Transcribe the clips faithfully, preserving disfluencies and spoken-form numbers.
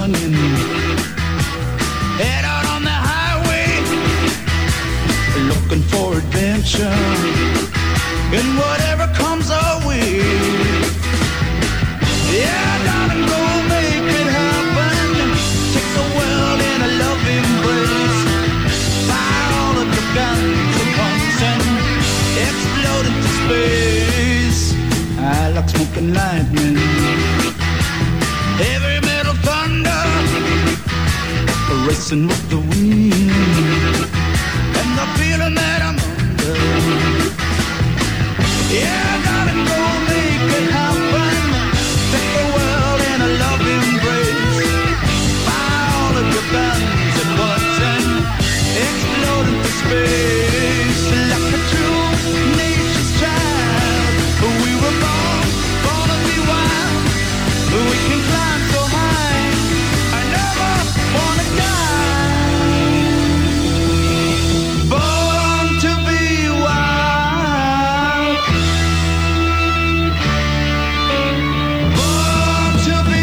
running. Head out on the highway, looking for adventure, and whatever comes our way. Yeah, darling, go make it happen. Take the world in a love embrace. Fire all of the guns at once and explode into space. I like smoking lightning, heavy metal thunder, racing with the wind, and the feeling that I'm under. Yeah, darling, go make it happen. Take the world in a love embrace. Fire all of your guns at once and explode into space. Like a true nature's child, we were born, born to be wild. We can climb so high, I never wanna die. Born to be wild. Born to be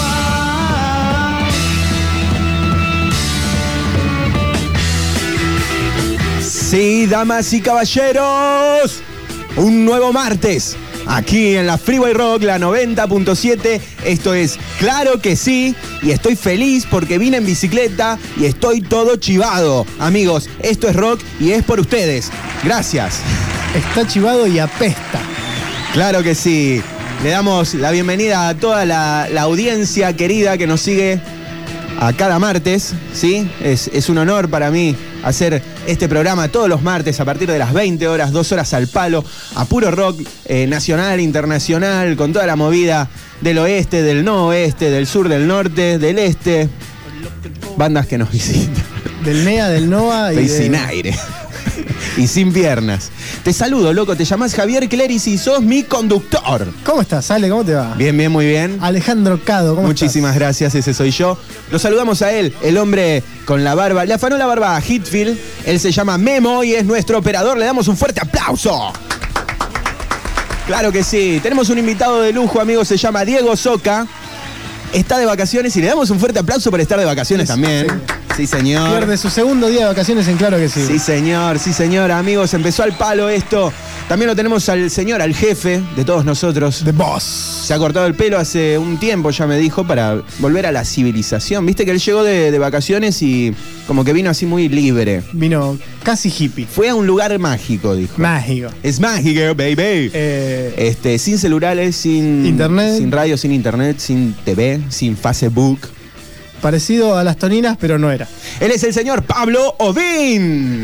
wild. Sí, damas y caballeros, un nuevo martes aquí en la Freeway Rock, la noventa punto siete. Esto es Claro que Sí, y estoy feliz porque vine en bicicleta y estoy todo chivado. Amigos, esto es rock y es por ustedes. Gracias. Está chivado y apesta. Claro que sí. Le damos la bienvenida a toda la, la audiencia querida que nos sigue a cada martes, ¿sí? Es, es un honor para mí hacer este programa todos los martes a partir de las veinte horas, dos horas al palo, a puro rock eh, nacional, internacional, con toda la movida del oeste, del no oeste, del sur, del norte, del este. Bandas que nos visitan. Del N E A, del NOA y, y de... sin aire. Y sin piernas. Te saludo, loco, te llamás Javier Cleris y sos mi conductor. ¿Cómo estás, Ale? ¿Cómo te va? Bien, bien, muy bien. Alejandro Cado, ¿cómo Muchísimas estás? gracias, ese soy yo. Lo saludamos a él, el hombre con la barba. Le afanó la barba a Hitfield. Él se llama Memo y es nuestro operador. Le damos un fuerte aplauso. Claro que sí. Tenemos un invitado de lujo, amigos, se llama Diego Soca. Está de vacaciones y le damos un fuerte aplauso por estar de vacaciones Sí, también. sí. Sí, señor. Pierde su segundo día de vacaciones en Claro que Sí. Sí, señor, sí, señor. Amigos, empezó al palo esto. También lo tenemos al señor, al jefe de todos nosotros. The Boss. Se ha cortado el pelo hace un tiempo, ya me dijo, para volver a la civilización. Viste que él llegó de, de vacaciones y como que vino así muy libre. Vino casi hippie. Fue a un lugar mágico, dijo. Mágico. Es mágico, baby. Eh, Este, sin celulares, sin Internet. sin radio, sin internet, sin T V, sin Facebook. parecido a las toninas, pero no era. Él es el señor Pablo Ovín.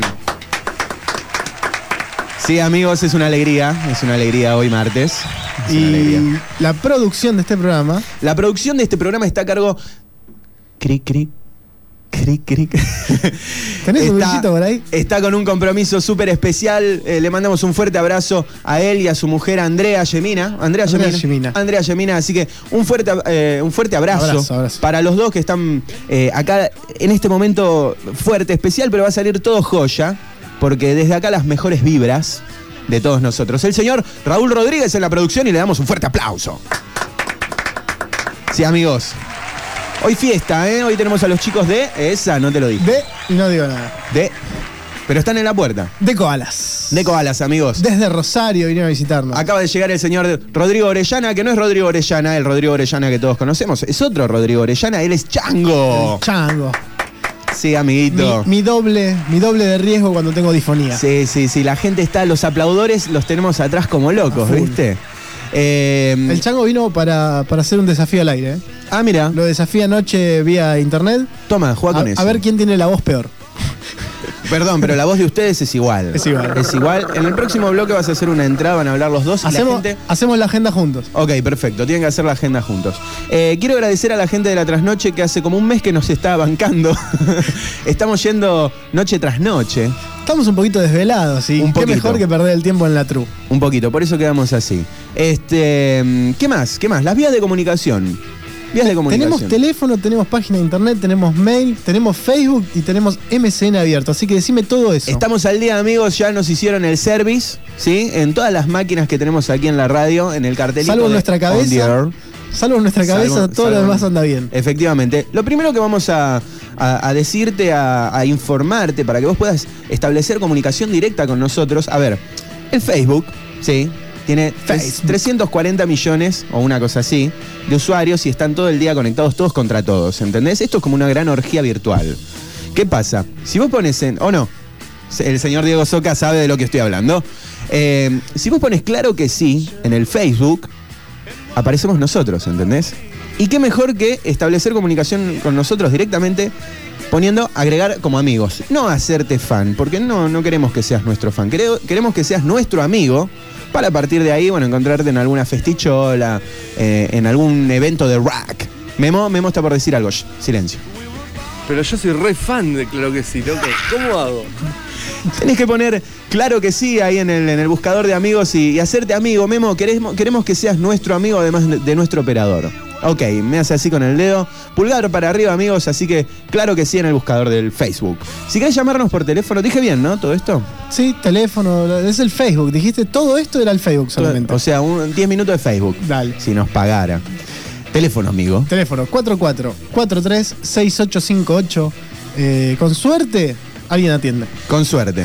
Sí, amigos, es una alegría, es una alegría hoy martes. Es una Y alegría. la producción de este programa... La producción de este programa está a cargo... Cric, cric, cric, cric. ¿Tenés un Está- besito por ahí? Está con un compromiso súper especial. Eh, le mandamos un fuerte abrazo a él y a su mujer Andrea Gemina. Andrea, Andrea Gemina. Gemina. Andrea Gemina. Así que un fuerte, eh, un fuerte abrazo, Abrazo, abrazo. para los dos que están eh, acá en este momento fuerte, especial, pero va a salir todo joya. Porque desde acá las mejores vibras de todos nosotros. El señor Raúl Rodríguez en la producción y le damos un fuerte aplauso. Sí, amigos. Hoy fiesta, ¿eh? Hoy tenemos a los chicos de... Esa, no te lo dije. De... y no digo nada. De... Pero están en la puerta. De Koalas. De Koalas, amigos. Desde Rosario vinieron a visitarnos. Acaba de llegar el señor Rodrigo Orellana, que no es Rodrigo Orellana, el Rodrigo Orellana que todos conocemos. Es otro Rodrigo Orellana, él es Chango. El Chango. Sí, amiguito. Mi, mi doble, mi doble de riesgo cuando tengo disfonía. Sí, sí, sí. La gente está, los aplaudores los tenemos atrás como locos, A full. ¿viste? Eh, El Chango vino para, para hacer un desafío al aire. ¿eh? ah, mira. Lo desafía anoche vía internet. Toma, juega A, con eso. a ver quién tiene la voz peor. Perdón, pero la voz de ustedes es igual. Es igual. Es igual. En el próximo bloque vas a hacer una entrada, van a hablar los dos. y la Hacemos, gente... hacemos la agenda juntos. Ok, perfecto. Tienen que hacer la agenda juntos. Eh, quiero agradecer a la gente de la Trasnoche que hace como un mes que nos está bancando. Estamos yendo noche tras noche. Estamos un poquito desvelados, ¿y Un qué poquito. mejor que perder el tiempo en la tru? Un poquito, por eso quedamos así. Este, ¿qué más? ¿Qué más? Las vías de comunicación. Vías de comunicación. Tenemos teléfono, tenemos página de internet, tenemos mail, tenemos Facebook y tenemos M C N abierto. Así que decime todo eso. Estamos al día, amigos. Ya nos hicieron el service, ¿sí? En todas las máquinas que tenemos aquí en la radio, en el cartelito. Salvo de nuestra On cabeza. the Air. Salvo en nuestra cabeza, Salvo- todo salvo- lo demás anda bien. Efectivamente. Lo primero que vamos a, a- a decirte, a, a informarte, para que vos puedas establecer comunicación directa con nosotros. A ver, el Facebook, ¿sí? Tiene Facebook. trescientos cuarenta millones, o una cosa así, de usuarios y están todo el día conectados todos contra todos, ¿entendés? Esto es como una gran orgía virtual. ¿Qué pasa? Si vos pones en... o no, el señor Diego Soca sabe de lo que estoy hablando. Eh, si vos pones claro que sí en el Facebook, aparecemos nosotros, ¿entendés? Y qué mejor que establecer comunicación con nosotros directamente poniendo agregar como amigos. No hacerte fan, porque no, no queremos que seas nuestro fan. Quere- Queremos que seas nuestro amigo para a partir de ahí, bueno, encontrarte en alguna festichola, eh, en algún evento de rock. Memo, Memo está por decir algo. Shh, silencio. Pero yo soy re fan de Claro que sí, loco. ¿Cómo hago? Tenés que poner claro que sí ahí en el, en el buscador de amigos y, y hacerte amigo. Memo, queremos, queremos que seas nuestro amigo además de nuestro operador. Ok, me hace así con el dedo. Pulgar para arriba, amigos, así que claro que sí en el buscador del Facebook. Si querés llamarnos por teléfono, dije bien, ¿no? Todo esto. Sí, teléfono, es el Facebook. Dijiste, todo esto era el Facebook solamente. O sea, un diez minutos de Facebook. Dale. Si nos pagara. Teléfono, amigo. Teléfono cuatro cuatro cuatro tres seis ocho cinco ocho. Eh, con suerte, alguien atiende. Con suerte.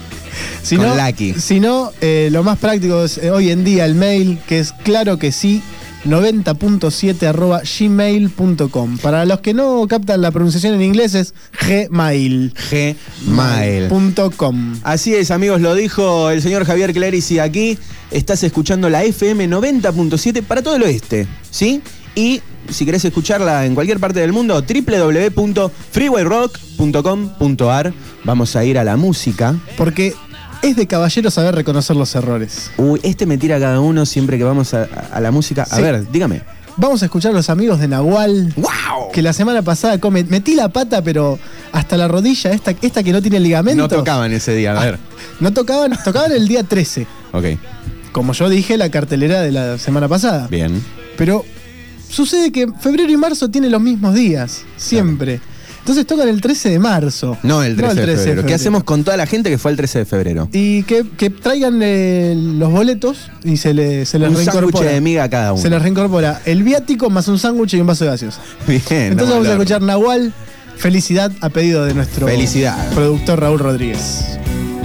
Si Con no, Lucky. si no eh, lo más práctico es eh, hoy en día el mail, que es claro que sí, noventa punto siete arroba gmail punto com. Para los que no captan la pronunciación en inglés es gmail. Gmail. Punto com. Así es, amigos, lo dijo el señor Javier Clerici aquí. Estás escuchando la F M noventa punto siete para todo el oeste, ¿sí? Y si querés escucharla en cualquier parte del mundo, doble u doble u doble u punto freeway rock punto com punto a r. Vamos a ir a la música. Porque es de caballero saber reconocer los errores. Uy, este me tira a cada uno siempre que vamos a, a la música. A Sí. ver, dígame. Vamos a escuchar a los amigos de Nahual. ¡Wow! Que la semana pasada come, metí la pata, pero hasta la rodilla, esta, esta que no tiene ligamento. No tocaban ese día, a ver. No tocaban, tocaban el día trece. Ok, Como yo dije, la cartelera de la semana pasada. bien. Pero sucede que febrero y marzo tienen los mismos días, siempre. Entonces tocan el trece de marzo. No el trece, de, febrero. ¿Qué hacemos con toda la gente que fue el trece de febrero? Y que, que traigan eh, los boletos y se, le, se les Un sándwich reincorpora. de miga a cada uno. Se les reincorpora el viático más un sándwich y un vaso de gaseosa. Bien. Entonces vamos a escuchar Nahual, Felicidad, a pedido de nuestro Felicidad. productor Raúl Rodríguez.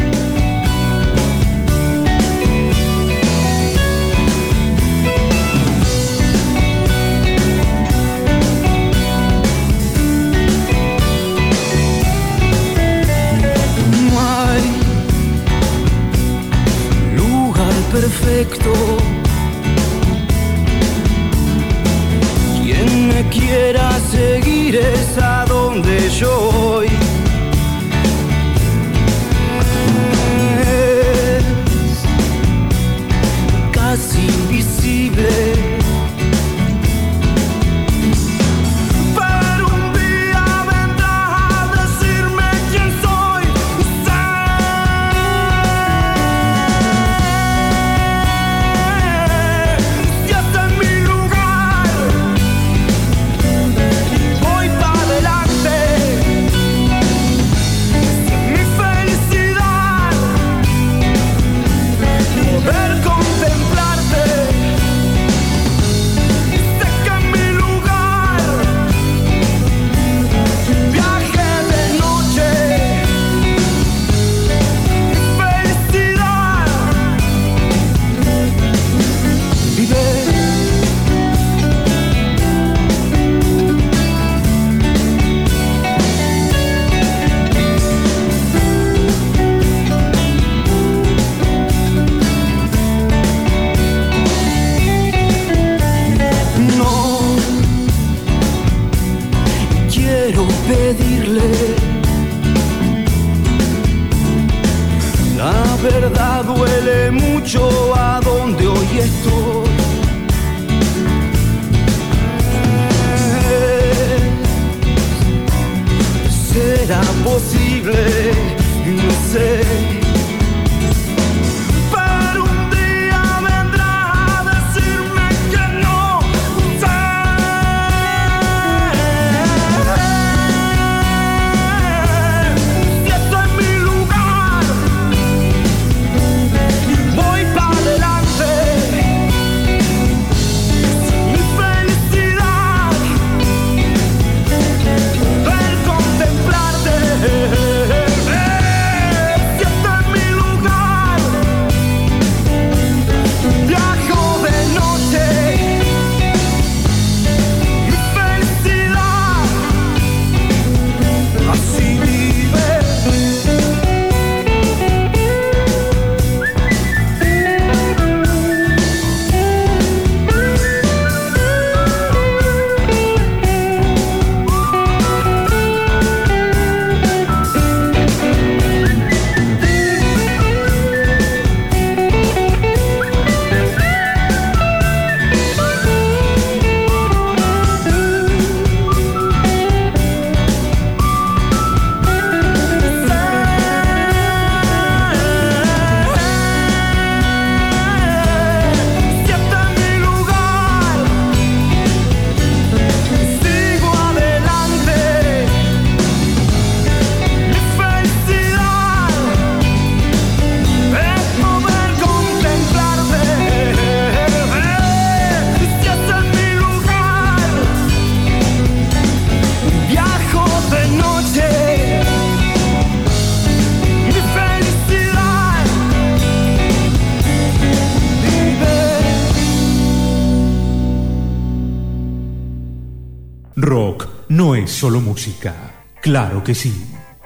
No hay lugar perfecto. Quien me quiera seguir es a donde yo voy. Es casi invisible. Pero un día vendrá a decirme quién soy. Sé si este es mi lugar. Voy para adelante. Mi felicidad, poder contemplarte. Sé que en mi lugar, viaje de noche. Mi felicidad, vive. No quiero pedirle, la verdad duele mucho a donde hoy estoy. ¿Será posible? No sé. Pero un día vendrá a decirme que no sé. Si esto es mi lugar, voy para adelante. Mi felicidad. solo música. Claro que sí.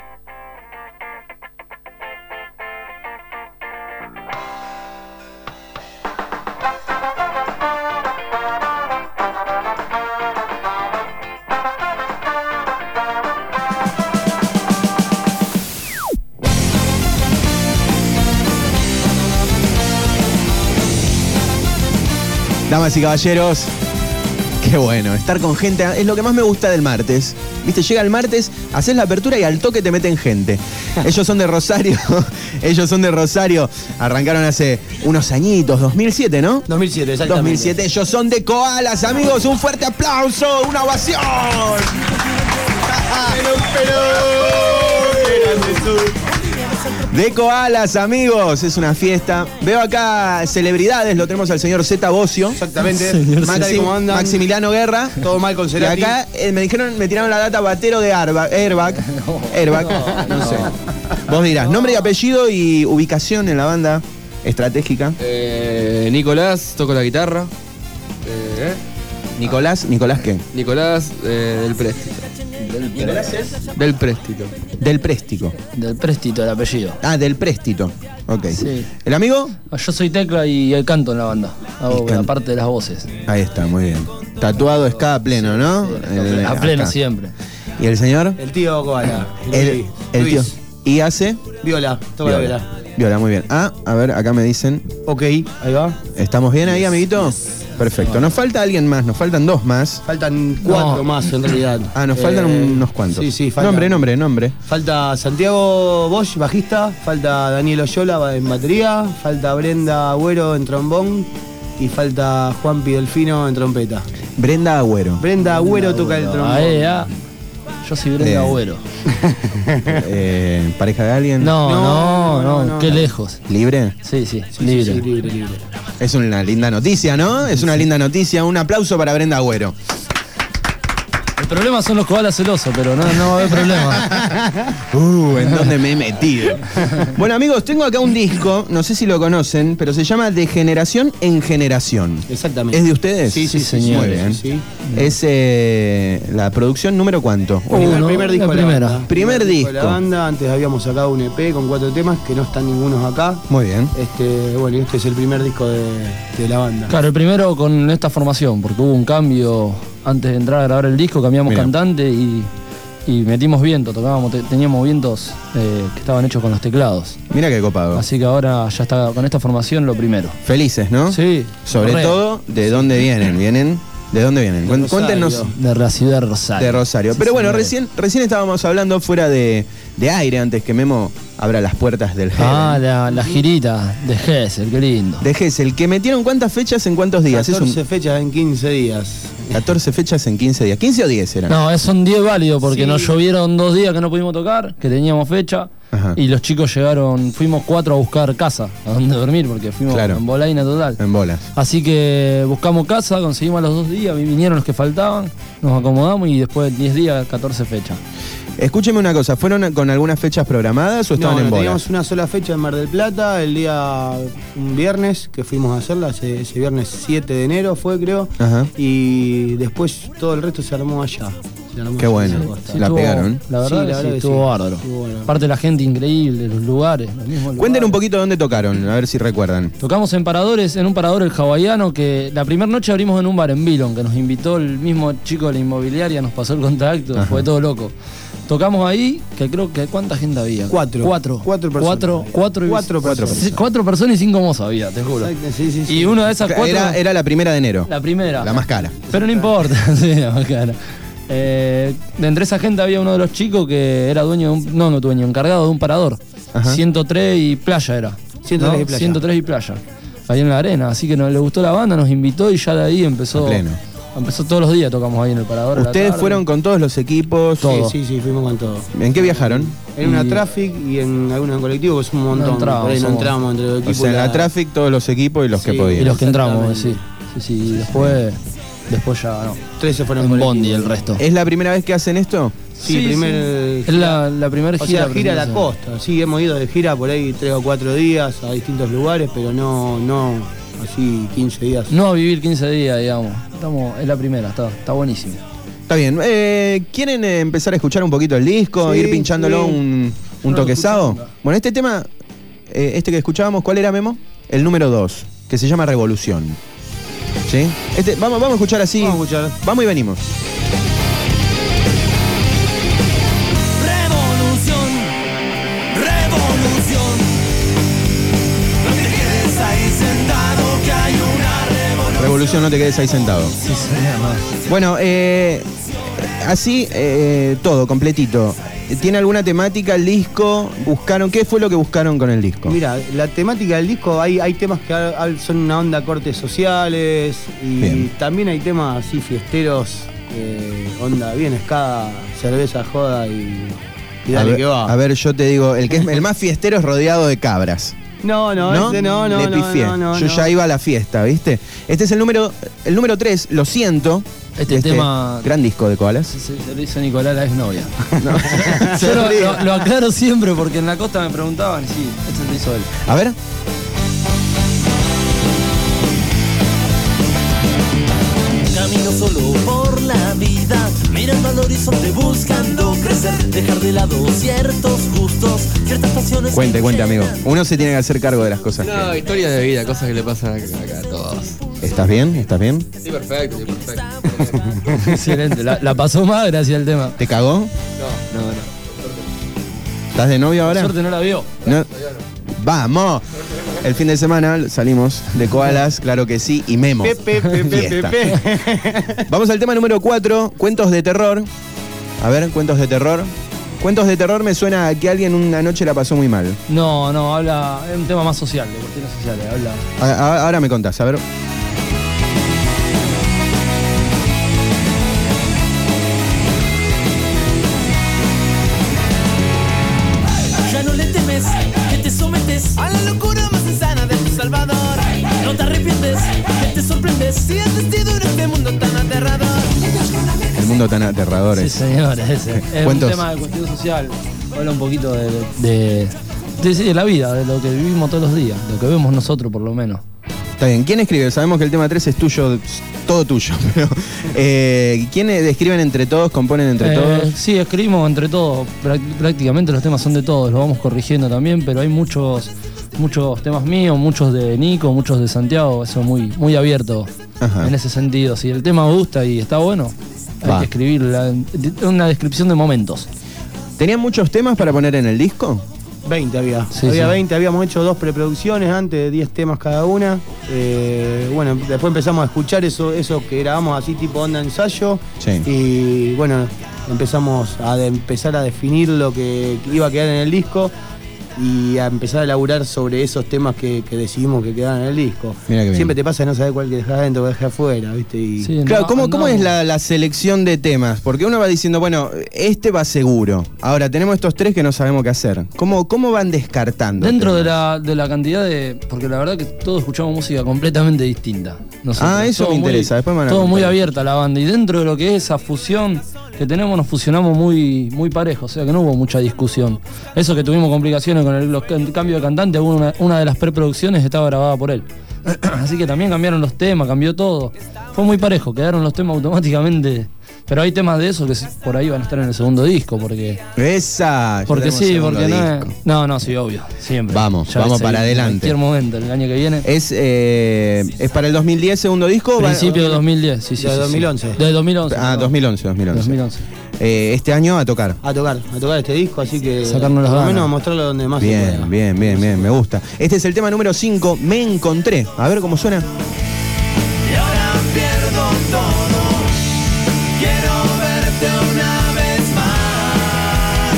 Damas y caballeros, qué bueno, estar con gente es lo que más me gusta del martes. Viste, llega el martes, haces la apertura y al toque te meten gente. Ellos son de Rosario, ellos son de Rosario, arrancaron hace unos añitos, dos mil siete, ¿no? dos mil siete, exactamente. dos mil siete, ellos son de Koalas, amigos, un fuerte aplauso, una ovación. De Koalas, amigos, es una fiesta. Veo acá celebridades, lo tenemos al señor Zeta Bocio. Exactamente. Maxi- ¿Cómo andan? Maximiliano Guerra. Todo mal con Y Cerati. acá eh, me dijeron, me tiraron la data batero de Airbag. Airbag. Airbag. No sé. Vos dirás, nombre y apellido y ubicación en la banda estratégica. Eh, Nicolás, toco la guitarra. Eh, Nicolás, ¿Nicolás qué? Nicolás eh, del Préstito. ¿Nicolás es? Del Préstito. Del Préstico. Del Préstito, el apellido. Ah, del Préstito. Ok. Sí. ¿El amigo? Yo soy tecla y el canto en la banda. Hago Y la can- parte de las voces. Ahí está, muy bien. Tatuado está a pleno, ¿no? El- A pleno acá. siempre. ¿Y el señor? El tío Koala. El, el tío. Luis. ¿Y hace? Viola, toca la viola. Viola, muy bien. Ah, a ver, acá me dicen. Ok, ahí va. ¿Estamos bien ahí, amiguito? Perfecto. Nos falta alguien más, nos faltan dos más. Faltan cuatro No. más en realidad. Ah, nos faltan Eh, unos cuantos. Sí, sí, falta. Nombre, nombre, nombre. Falta Santiago Bosch, bajista. Falta Daniel Oyola en batería. Falta Brenda Agüero en trombón. Y falta Juan Delfino en trompeta. Brenda Agüero. Brenda Agüero toca el trombón. Ahí, ah. Yo soy Brenda Eh. Agüero. Eh, ¿Pareja de alguien? No, No, no, no, no, no, qué no. lejos. ¿Libre? Sí, sí, Sí, libre. sí, sí, libre, libre. Es una linda noticia, ¿no? Es una linda noticia. Un aplauso para Brenda Agüero. El problema son los koalas celosos, pero no, no va a haber problema. Uh, ¿en dónde me he metido? Bueno, amigos, tengo acá un disco, no sé si lo conocen, pero se llama De Generación en Generación. Exactamente. ¿Es de ustedes? Sí, sí, Sí, sí, señor. Muy bien. sí. Es eh, la producción número cuánto. El Uno, primer disco la de la primera. banda. Primer de disco. la banda. Antes habíamos sacado un E P con cuatro temas que no están ningunos acá. Muy bien. Este, bueno, y este es el primer disco de, de la banda. Claro, el primero con esta formación, porque hubo un cambio antes de entrar a grabar el disco, cambiamos Mirá. cantante y, y metimos viento, tocábamos, te- teníamos vientos eh, que estaban hechos con los teclados. Mira qué copado. Así que ahora ya está con esta formación lo primero. Felices, ¿no? Sí. Sobre re. todo, ¿de dónde vienen? ¿Vienen? ¿De dónde vienen? De Cuen- Rosario. Cuéntenos De la ciudad de Rosario. de Rosario. Sí, Pero bueno, señores. recién, recién estábamos hablando fuera de, de aire antes que Memo abra las puertas del Ah, Heaven. la, la girita de Gessel, qué lindo. De Gesell, que metieron cuántas fechas en cuántos días. Es catorce un fechas en quince días. catorce fechas en quince días. ¿quince o diez eran? No, es- son diez válidos porque Sí. nos llovieron dos días que no pudimos tocar, que teníamos fecha. Ajá. Y los chicos llegaron, fuimos cuatro a buscar casa, a donde dormir, porque fuimos Claro. en bolaina total. En bolas. Así que buscamos casa, conseguimos a los dos días, vinieron los que faltaban, nos acomodamos y después de diez días, catorce fechas. Escúcheme una cosa, ¿fueron con algunas fechas programadas o estaban No, en no, bolas? teníamos una sola fecha en Mar del Plata, el día, un viernes que fuimos a hacerla, ese, ese viernes siete de enero fue creo, Ajá. y después todo el resto se armó allá. Se armó Qué allá bueno. en la costa. Sí, La estuvo- pegaron. La verdad, Sí, la que verdad sí, que estuvo sí. bárbaro. Estuvo bueno. Aparte la gente increíble, los lugares, los mismos Cuenten un lugares. poquito dónde tocaron, a ver si recuerdan. Tocamos en paradores, en un parador el hawaiano, que la primera noche abrimos en un bar en Vilon, que nos invitó el mismo chico de la inmobiliaria, nos pasó el contacto, Ajá. fue todo loco. Tocamos ahí, que creo que ¿cuánta gente había? Cuatro. Cuatro. Cuatro personas. Cuatro, cuatro, y- Cuatro personas. Sí, cuatro personas y cinco mozos había, te juro. Exacto, sí, sí, sí. Y una de esas cuatro... Era, era la primera de enero. La primera. La más cara. Pero no importa, sí, la más cara. Eh, de entre esa gente había uno de los chicos que era dueño de un... No, no dueño, encargado de un parador. Ajá. ciento tres y playa era. ciento tres y playa. ciento tres y playa. Ahí en la arena. Así que nos le gustó la banda, nos invitó y ya de ahí empezó... A pleno. Empezó todos los días, tocamos ahí en el parador. a la ¿Ustedes tarde. fueron con todos los equipos? Todo. Sí, sí, sí, fuimos con todo. ¿En qué viajaron? En una Y- traffic y en algunos en colectivo, que es un montón. entramos, Por ahí no somos- entramos entre los O equipos. sea, en la la- Traffic todos los equipos y los que Sí. podían. Y los que entramos, Exactamente. sí. Sí, sí. Y después, después ya no. Tres se fueron En colectivo. Bondi el resto. ¿Es la primera vez que hacen esto? Sí, Sí, primer. Es la, la primera O gira. sea, gira a la primera- costa. Sí, hemos ido de gira por ahí tres o cuatro días a distintos lugares, pero no, no así quince días. No a vivir quince días, digamos. Estamos, es la primera, está, está buenísimo. Está bien. Eh, ¿Quieren eh, empezar a escuchar un poquito el disco? Sí, Ir pinchándolo sí. un, un No lo toquezado. escucho nunca. Bueno, este tema, eh, este que escuchábamos, ¿cuál era, Memo? El número dos, que se llama Revolución. ¿Sí? Este, vamos, vamos a escuchar así. Vamos a escuchar. Vamos y venimos. Revolución, revolución. No te quedes ahí sentado, que hay una revolución. Revolución, no te quedes ahí sentado. Sí, señor, no. Bueno, eh, así eh, todo, completito. ¿Tiene alguna temática el disco? ¿Buscaron? ¿Qué fue lo que buscaron con el disco? Mira, la temática del disco, hay, hay temas que ha- ha- son una onda cortes sociales y Bien. también hay temas así fiesteros, eh, onda bien escada, cerveza, joda y, y a, dale ver, que va. a ver, yo te digo, el que es el más fiestero es rodeado de cabras. No, no, ese no, no, Le no, pifié. no, no, Yo no. ya iba a la fiesta, ¿viste? Este es el número el número tres, Lo siento. Este tema- Gran disco de Koalas. Se, se lo hizo Nicolás, la exnovia. No. Yo lo, lo- lo aclaro siempre porque en la costa me preguntaban y sí, este lo hizo él. A ver. Camino solo por la vida, mirando al horizonte buscando crecer, dejar de lado ciertos gustos, ciertas pasiones. Cuente, que cuente, amigo. llenan. Uno se tiene que hacer cargo de las cosas. No, que- historia de vida, cosas que le pasan acá, acá a todos. ¿Estás bien? ¿Estás bien? Sí, perfecto, sí, perfecto. Excelente, la, la pasó mal gracias al tema. ¿Te cagó? No, no, no. ¿Estás de novio Por ahora? suerte no la vio. No. Vamos. El fin de semana salimos de Koalas, claro que sí, y Memo. Pepe, pepe, Fiesta. pepe. Vamos al tema número cuatro, cuentos de terror. A ver, cuentos de terror. Cuentos de terror me suena a que alguien una noche la pasó muy mal. No, no, habla. Es un tema más social, de cuestiones sociales. Habla. A- a- ahora me contás, a ver. Ya no le temes, que te sometes A la locura más insana de tu salvador. no te arrepientes, que te sorprendes. Si has vestido en este mundo tan aterrador. El mundo tan aterrador Sí, es. señor, ese. Es Cuentos. un tema de cuestión social. Habla un poquito de, de, de- sí, de la vida, de lo que vivimos todos los días, lo que vemos nosotros por lo menos. Está bien. ¿Quién escribe? Sabemos que el tema tres es tuyo, es todo tuyo. Pero, eh, ¿quiénes escriben entre todos, componen entre Eh, todos? Sí, escribimos entre todos. Prá- Prácticamente los temas son de todos, los vamos corrigiendo también, pero hay muchos muchos temas míos, muchos de Nico, muchos de Santiago, eso muy, muy abierto Ajá. en ese sentido. Si el tema gusta y está bueno, hay Va. que escribir la- una descripción de momentos. ¿Tenían muchos temas para poner en el disco? veinte había. Sí, había sí. veinte, habíamos hecho dos preproducciones antes de diez temas cada una. Eh, bueno, después empezamos a escuchar eso, eso que grabamos así tipo onda ensayo. Sí. Y bueno, empezamos a de- empezar a definir lo que iba a quedar en el disco y a empezar a elaborar sobre esos temas que, que decidimos que quedaran en el disco. Mira qué bien. Siempre te pasa de no saber cuál que dejar adentro, cuál dejar afuera, ¿viste? Y Sí, Claro, no- ¿cómo, cómo es andamos- la, la selección de temas? Porque uno va diciendo, bueno, este va seguro. Ahora, tenemos estos tres que no sabemos qué hacer. ¿Cómo, cómo van descartando? Dentro de temas? la, de la cantidad de. Porque la verdad que todos escuchamos música completamente distinta. Nosotros, Ah, eso todo me muy- interesa, después me van a Todo muy contar. abierta la banda. Y dentro de lo que es esa fusión que tenemos, nos fusionamos muy, muy parejo. O sea que no hubo mucha discusión. Eso que tuvimos complicaciones con el, los- el cambio de cantante, una, una de las preproducciones estaba grabada por él. Así que también cambiaron los temas, cambió todo. Fue muy parejo, quedaron los temas automáticamente. Pero hay temas de eso que por ahí van a estar en el segundo disco, porque. Esa. ya Porque tenemos sí, segundo porque no disco. es. No, no, sí, obvio. Siempre. Vamos, Ya vamos ves, para en adelante. cualquier momento, el año que viene. ¿Es, eh, ¿Es para el dos mil diez segundo disco? o va- Principio de dos mil diez, sí, sí. De sí, sí. dos mil once. De dos mil once. Ah, perdón. dos mil once, dos mil once. dos mil once. Eh, este año a tocar. a tocar, a tocar este disco, así que Sacarnos las por lo ganas. menos mostrarlo donde más se Bien, pueda. bien, bien, bien, me gusta. Este es el tema número cinco, Me Encontré. A ver cómo suena. Y ahora pierdo todo. Quiero verte una vez más.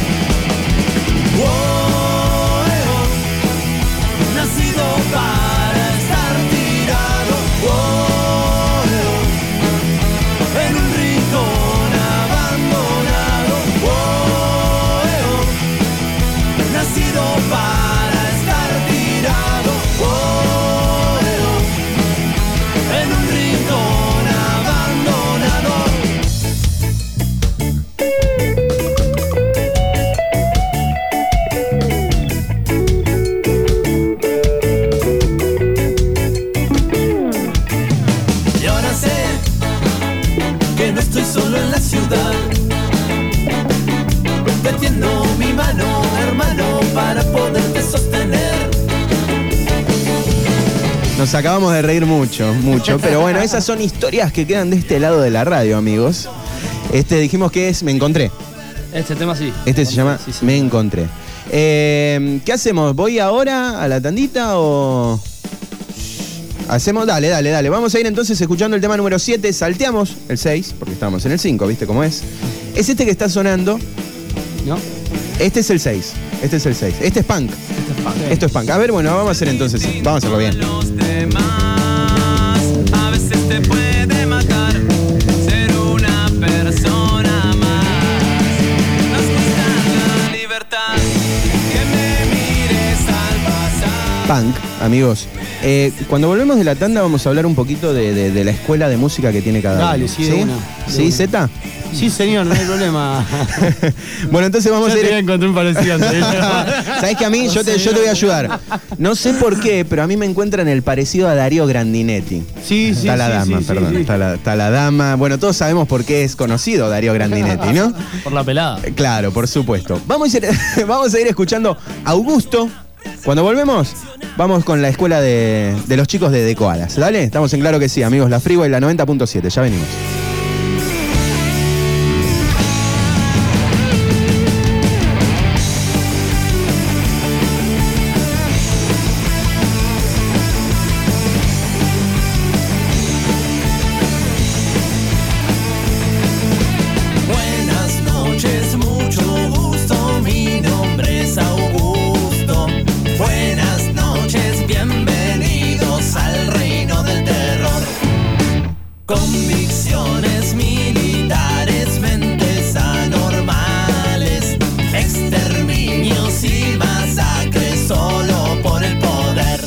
Oh, eh, oh. Nacido para estar tirado. Oh, eh, oh. En un rincón abandonado. Oh, eh, oh. Nacido para estar tirado. Oh, eh, oh. Nos acabamos de reír mucho, mucho. Pero bueno, esas son historias que quedan de este lado de la radio, amigos. Este dijimos que es Me Encontré. Este tema sí. Este se llama Sí, sí. Me Encontré. Eh, ¿Qué hacemos? ¿Voy ahora a la tandita o...? Hacemos, dale, dale, dale. Vamos a ir entonces escuchando el tema número siete. Salteamos el seis, porque estábamos en el cinco, ¿viste cómo es? Es este que está sonando. ¿No? Este es el seis. Este es el seis. Este es punk. Esto es punk. A ver, bueno, vamos a hacer entonces. Vamos a hacerlo bien. Los demás, a veces te puede matar ser una persona más. Nos gusta la libertad, que me mires al pasar. Punk, amigos. Eh, cuando volvemos de la tanda vamos a hablar un poquito de, de- de la escuela de música que tiene cada Dale, uno. sí, de una, de ¿Sí, una. Zeta? Sí, señor, no hay problema. Bueno, entonces vamos a ir... encontré un parecido antes. ¿Sabés que a mí? Yo te, yo te voy a ayudar. No sé por qué, pero a mí me encuentran el parecido a Darío Grandinetti. Sí, sí, Está la sí, dama, sí, sí, perdón. sí. Está, la, está la dama. Bueno, todos sabemos por qué es conocido Darío Grandinetti, ¿no? Por la pelada. Eh, Claro, por supuesto. Vamos a ir, vamos a ir escuchando Augusto. Cuando volvemos, vamos con la escuela de, de los chicos de Decoalas. ¿Dale? Estamos en Claro que sí, amigos. La Freeway, la noventa punto siete. Ya venimos. Buenas noches, mucho gusto, mi nombre es Augusto. Buenas noches, bienvenidos al reino del terror. Convicciones militares, mentes anormales, exterminios y masacres solo por el poder.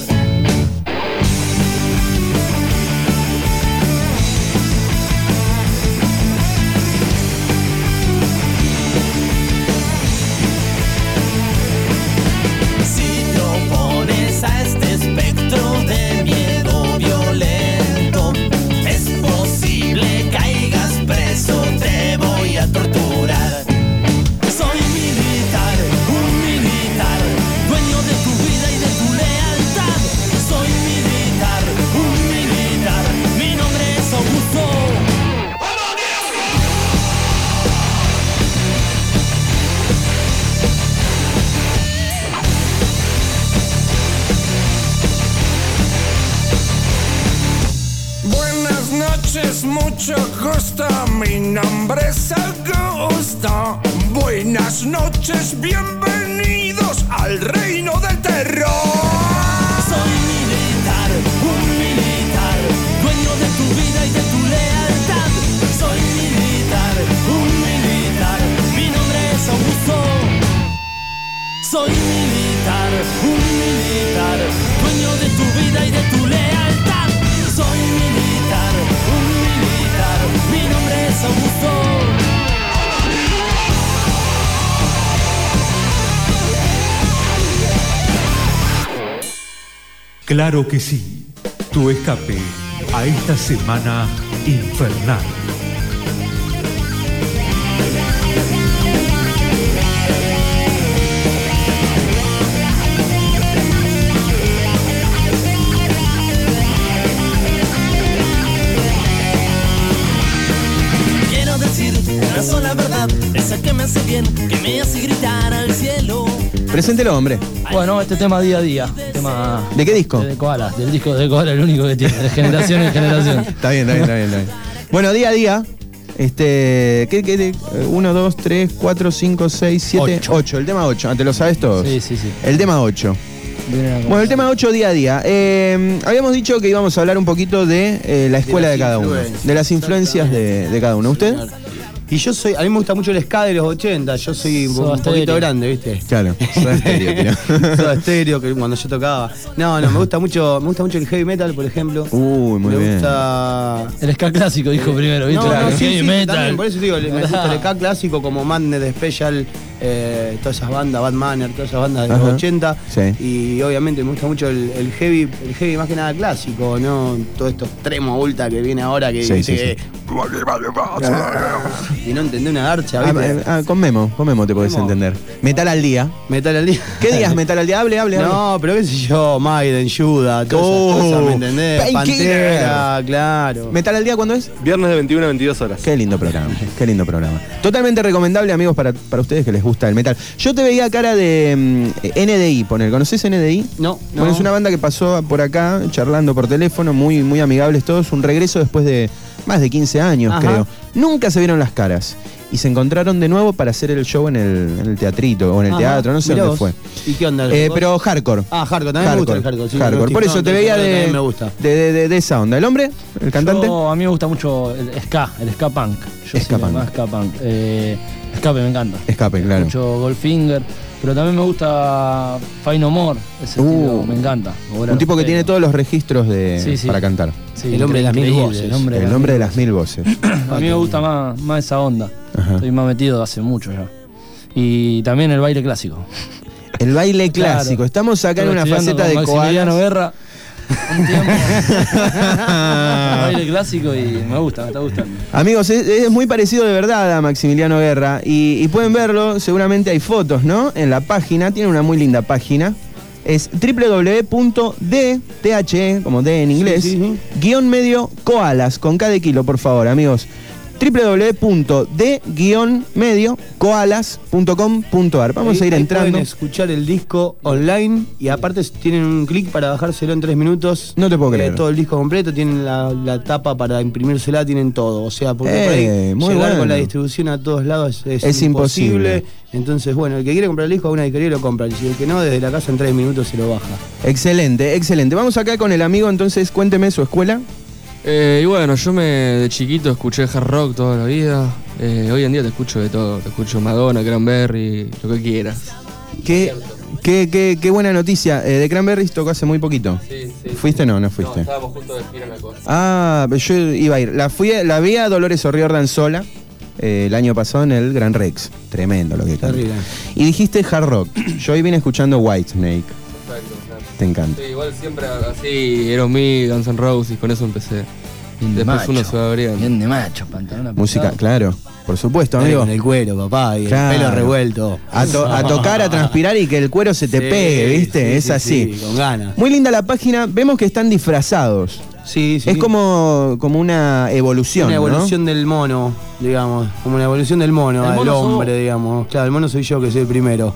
Si te opones a este espectro de miedo violento, es posible caigas preso, te voy a torturar. Soy militar, un militar, dueño de tu vida y de tu lealtad. Soy militar, un militar, mi nombre es Augusto. Buenas noches, mucho gusto, mi nombre es Augusto. Buenas noches, bienvenidos al reino del terror. Soy militar, un militar, dueño de tu vida y de tu lealtad. Soy militar, un militar, mi nombre es Augusto. Soy militar, un militar, dueño de tu vida y de tu lealtad. Soy militar, un militar, mi nombre es Augusto. Claro que sí, tu escape a esta semana infernal. Quiero decir una sola verdad, esa que me hace bien, que me hace gritar al cielo. Preséntelo, hombre. Bueno, este tema día a día. Tema ¿De qué disco? de Koalas, del disco de Koala, el único que tiene, de generación en generación. Está bien, está bien, está bien, está bien. Bueno, día a día. Este. ¿Qué, qué, qué? uno, dos, tres, cuatro, cinco, seis, siete, Ocho. ocho. El tema ocho. Ah, ¿te lo sabes todos? Sí, sí, sí. El tema ocho. Viene acá. Bueno, el tema ocho día a día. Eh, habíamos dicho que íbamos a hablar un poquito de eh, la escuela de, las cada uno. influencias. De las influencias de, de cada uno. ¿Usted? Y yo soy, a mí me gusta mucho el ska de los ochenta, yo soy un, Soda un poquito Stereo. grande, ¿viste? Claro, Soda Stereo, pero- Soda Stereo, que cuando yo tocaba. No, no, me gusta mucho, me gusta mucho el heavy metal, por ejemplo. Uy, muy me bien. gusta. El ska clásico, dijo primero, ¿viste? No, no, El sí, heavy sí, metal. también, por eso digo, me gusta el ska clásico como Madness Special, eh, todas esas bandas, Bad Manner, todas esas bandas de Ajá. los ochenta. Sí. Y obviamente me gusta mucho el, el heavy, el heavy más que nada clásico, ¿no? Todo esto extremo ultra que viene ahora que Sí, dice sí, que- y no entendé una garcha, Ah, ¿viste? eh, ah, con Memo, con Memo te podés Memo. entender. Metal al día. Metal al día. ¿Qué días Metal al día? Hable, hable, hable. No, pero qué sé yo, Maiden, Judas, todas Oh, esas cosas, ¿me entendés? Painkiller. Pantera, claro. ¿Metal al día cuándo es? Viernes de veintiuna a veintidós horas. Qué lindo programa, qué lindo programa. Totalmente recomendable, amigos, para, para ustedes que les gusta el metal. Yo te veía cara de mm, N D I, poner. ¿Conoces N D I? No, no. Bueno, es una banda que pasó por acá, charlando por teléfono, muy, muy amigables todos. Un regreso después de más de quince años, Ajá. creo. Nunca se vieron las caras. Y se encontraron de nuevo para hacer el show en el, en el teatrito o en el Ajá, teatro, no sé mirá dónde vos. fue. ¿Y qué onda? Eh, ¿Vos? pero hardcore. Ah, hardcore, también me gusta el hardcore. Sí, hardcore. Rusty Por eso Front, te el veía hardcore de, también me gusta. de, de- de- de esa onda. ¿El hombre? ¿El cantante? Yo, a mí me gusta mucho el ska, el ska punk. Yo Ska soy punk. más ska punk. Eh, Escape me encanta. Escape, claro. Mucho Goldfinger. Pero también me gusta Fine No More. Ese Uh, estilo me encanta. Un tipo que tiene todos los registros de, Sí, sí. para cantar. Sí, El hombre de las mil increíble, voces. El hombre, El de, hombre de las las mil voces. mil- A mí me gusta más, más esa onda. Ajá. Estoy más metido hace mucho ya. Y también el baile clásico. El baile Claro. clásico. Estamos acá en Estuve una estudiando faceta con de Maximiliano koalas. Guerra un tiempo. Baile clásico y me gusta, me está gustando. Amigos, es, es muy parecido de verdad a Maximiliano Guerra y, y pueden verlo, seguramente hay fotos, ¿no? En la página, tiene una muy linda página. Es doble u doble u doble u punto d, T-H-E, como D en inglés, Sí, sí, sí. guión medio koalas, con cada kilo, por favor, amigos. doble u doble u doble u punto d guión medio koalas punto com punto a r. Vamos Ahí- a ir ahí entrando. Pueden escuchar el disco online y aparte tienen un clic para bajárselo en tres minutos. No te puedo Eh, creer. Todo el disco completo, tienen la, la tapa para imprimírsela, tienen todo. O sea, porque Eh, por ahí muy llegar bueno. con la distribución a todos lados es, Es imposible. Entonces, bueno, el que quiere comprar el disco a una disquería lo compra. Y el que no, desde la casa en tres minutos se lo baja. Excelente, excelente. Vamos acá con el amigo, entonces cuénteme su escuela. Eh, y bueno, yo me de chiquito escuché hard rock toda la vida. Eh, hoy en día te escucho de todo. Te escucho Madonna, Cranberry, lo que quieras. Qué, qué, qué, qué buena noticia. Eh, de Cranberries tocó hace muy poquito. Sí, sí. ¿Fuiste o no? No fuiste. estábamos juntos de gira en la cosa. Ah, yo iba a ir. La, fui, la vi a Dolores O'Riordan sola eh, el año pasado en el Gran Rex. Tremendo lo que canta. Terrible. Y dijiste hard rock. Yo hoy vine escuchando Whitesnake. Te encanta. Sí, igual siempre así, Aerosmith, Guns N' Roses, con eso empecé. Bien de Después macho. uno se va abriendo. Bien de macho, pantalón Música, apretado. claro. Por supuesto, Dale amigo. con el cuero, papá, y Claro. el pelo revuelto. A, to- a tocar, a transpirar y que el cuero se te Sí, pegue, ¿viste? sí, es sí, así. sí, con ganas. Muy linda la página. Vemos que están disfrazados. Sí, sí. Es como, como una evolución, una ¿no? evolución del mono, digamos. Como una evolución del mono, El al mono sos hombre, vos. digamos. Claro, el mono soy yo, que soy el primero.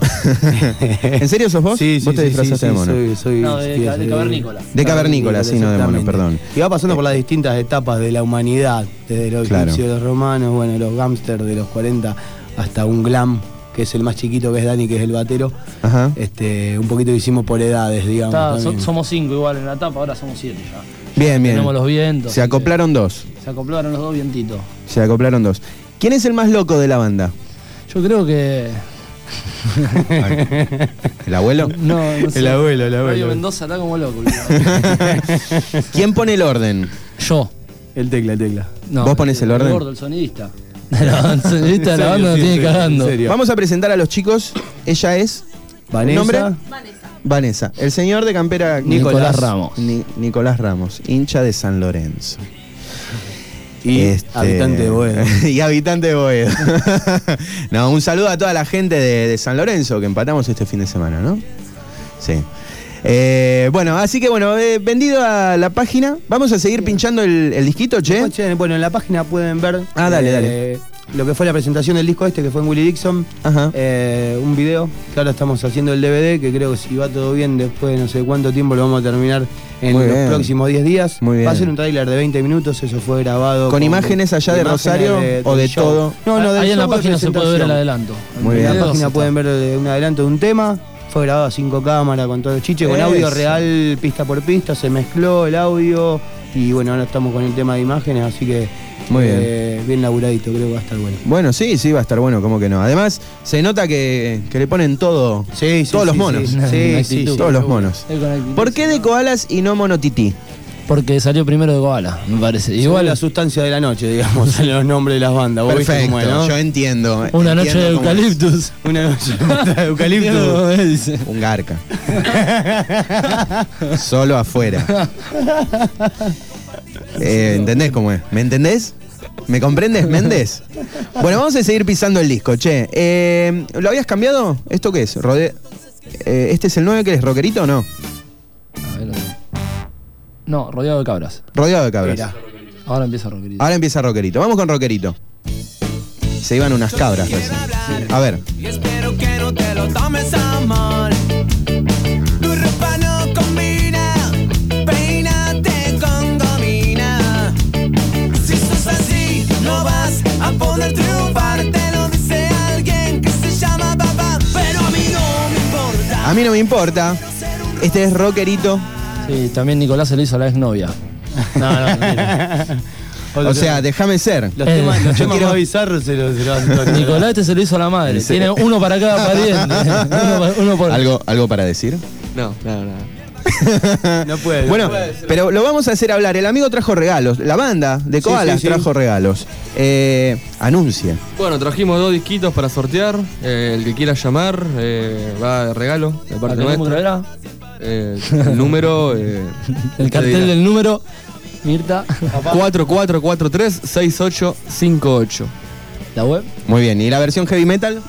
¿En serio sos vos? Sí, sí, ¿Vos te sí, disfrazaste sí, de sí, mono? Soy, soy, No, de sí, ca- de soy- cavernícola. De cavernícola, sí, no de mono, exactamente. perdón. Y va pasando por las distintas etapas de la humanidad, desde los Claro. egipcios, los romanos, bueno, los gámsters de los cuarenta, hasta un glam, que es el más chiquito, que es Dani, que es el batero. Ajá. Este, un poquito hicimos por edades, digamos. Está- so- también. somos cinco igual en la etapa, ahora somos siete ya. Bien, bien. Tenemos los vientos. Se así que acoplaron dos. Se acoplaron los dos vientitos. Se acoplaron dos. ¿Quién es el más loco de la banda? Yo creo que. ¿El abuelo? No, no sé. El abuelo, el Radio abuelo. Mendoza está como loco. ¿Quién pone el orden? Yo. El tecla, el tecla. No, ¿Vos ponés el orden? gordo, el sonidista. El sonidista de la banda nos Sí, tiene sí, cagando. en serio. Vamos a presentar a los chicos. Ella es Vanessa. ¿Nombre? Vanessa. El señor de campera Nicolás Ramos. Ni- Nicolás Ramos, hincha de San Lorenzo. Y Este, habitante de Boedo. y habitante de Boedo. No, un saludo a toda la gente de, de San Lorenzo que empatamos este fin de semana, ¿no? Sí. Eh, bueno, así que bueno, eh, vendido a la página. Vamos a seguir pinchando el, el disquito, che. Che, Bueno, en la página pueden ver Ah, dale, eh, dale. lo que fue la presentación del disco este, que fue en Willie Dixon. Ajá. Eh, un video, que ahora estamos haciendo el D V D, que creo que si va todo bien, después de no sé cuánto tiempo lo vamos a terminar en Muy los bien. próximos diez días. Muy bien. Va a ser un tráiler de veinte minutos, eso fue grabado. ¿Con imágenes allá de imágenes Rosario o del de show. todo? No, no, del Ahí en la show de página se puede ver el presentación. adelanto. Muy En bien. la Videos página está. pueden ver eh, un adelanto de un tema. Fue grabado a cinco cámaras con todo el chiche, con audio Eso. real, pista por pista, se mezcló el audio y bueno, ahora estamos con el tema de imágenes, así que Muy eh, bien laburadito, creo que va a estar bueno. Bueno, sí, sí, va a estar bueno, como que no. Además, se nota que, que le ponen todo, Sí, sí, todos los sí, monos. sí, Una sí, sí, actitud. sí, todos los seguro. monos. Es con actitud. ¿Por qué de koalas y no monotití? Porque salió primero de Koala, me parece. Igual Igual la sustancia de la noche, digamos, en los nombres de las bandas. ¿Vos viste Perfecto, cómo es, no? yo entiendo. una noche entiendo de cómo es. eucaliptus. Una noche de eucalipto. Dice. Un garca. Solo afuera. Eh, ¿Entendés cómo es? ¿Me entendés? ¿Me comprendes, Méndez? Bueno, vamos a seguir pisando el disco, che. Eh, ¿Lo habías cambiado? ¿Esto qué es? Rode- eh, ¿Este es el nueve que es rockerito o no? A ver, no, rodeado de cabras. Rodeado de cabras. Mira. Ahora empieza rockerito. Ahora empieza rockerito. Vamos con rockerito. Se iban unas cabras recién. A ver. Y espero que no te lo tomes a mal. Tu ropa no combina, peínate con gomina. Si sos así, no vas a poder triunfar. Te lo dice alguien que se llama papá. Pero a mí no me importa. A mí no me importa. Este es rockerito. Sí, también Nicolás se lo hizo a la exnovia. No, no, mentira. O sea, déjame ser. Los Eh, temas, los yo temas quiero- más bizarros se los, se los hacen todos. Nicolás este se lo hizo a la madre. Sí. Tiene uno para cada pariente. uno, pa- uno por... ¿Algo, ¿Algo para decir? No, nada, nada. No puede. no Bueno, puede. pero lo vamos a hacer hablar. El amigo trajo regalos. La banda de Sí, Koalas sí, sí. trajo regalos. Eh, anuncia. Bueno, trajimos dos disquitos para sortear. Eh, el que quiera llamar eh, va de regalo de ¿A parte qué número nuestra. era? Eh, el número. Eh, El cartel del número. Mirta. cuatro cuatro cuatro tres seis ocho cinco ocho. La web. Muy bien. ¿Y la versión heavy metal?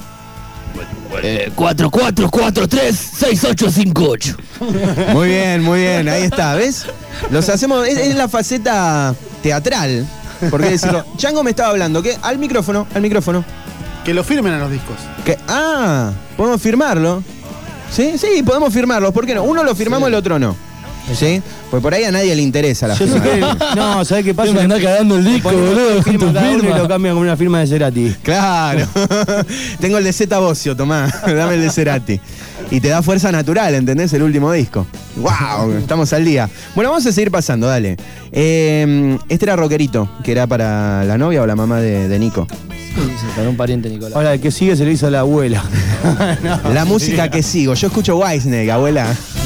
cuatro cuatro cuatro tres seis ocho cinco ocho. Muy bien, muy bien. Ahí está, ¿ves? Los hacemos. Es, es la faceta teatral. ¿Por qué decirlo? Chango me estaba hablando. ¿Qué? Al micrófono, al micrófono. Que lo firmen a los discos. Que, ah, podemos firmarlo. ¿Sí? Sí, podemos firmarlo. ¿Por qué no? Uno lo firmamos, el otro no. ¿Sí? Pues por ahí a nadie le interesa la Yo sé firma. que. No, ¿sabés qué pasa? Me anda cagando el disco, Ponemos boludo, una con firma tu cada uno firma. y lo cambian con una firma de Cerati. Claro. Tengo el de Zeta Bocio, tomá. Dame el de Cerati. Y te da fuerza natural, ¿entendés? El último disco. ¡Wow! Estamos al día. Bueno, vamos a seguir pasando, dale. Eh, este era rockerito, que era para la novia o la mamá de, de Nico. Para un pariente Nicolás. Ahora, el que sigue se lo hizo a la abuela. No, La música que sigo. Yo escucho Whitesnake, abuela.